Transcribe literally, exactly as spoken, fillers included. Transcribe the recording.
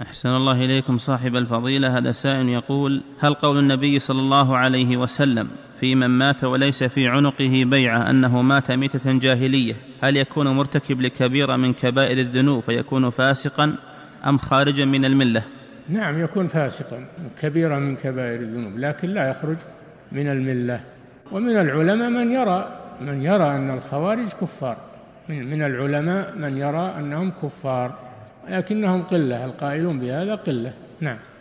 أحسن الله إليكم صاحب الفضيلة. هذا سائل يقول: هل قول النبي صلى الله عليه وسلم في من مات وليس في عنقه بيعة أنه مات ميتة جاهلية، هل يكون مرتكب لكبيرة من كبائر الذنوب فيكون فاسقا أم خارجا من الملة؟ نعم، يكون فاسقا، كبيرة من كبائر الذنوب، لكن لا يخرج من الملة. ومن العلماء من يرى من يرى أن الخوارج كفار، من العلماء من يرى أنهم كفار، لكنهم قلة، القائلون بهذا قلة. نعم.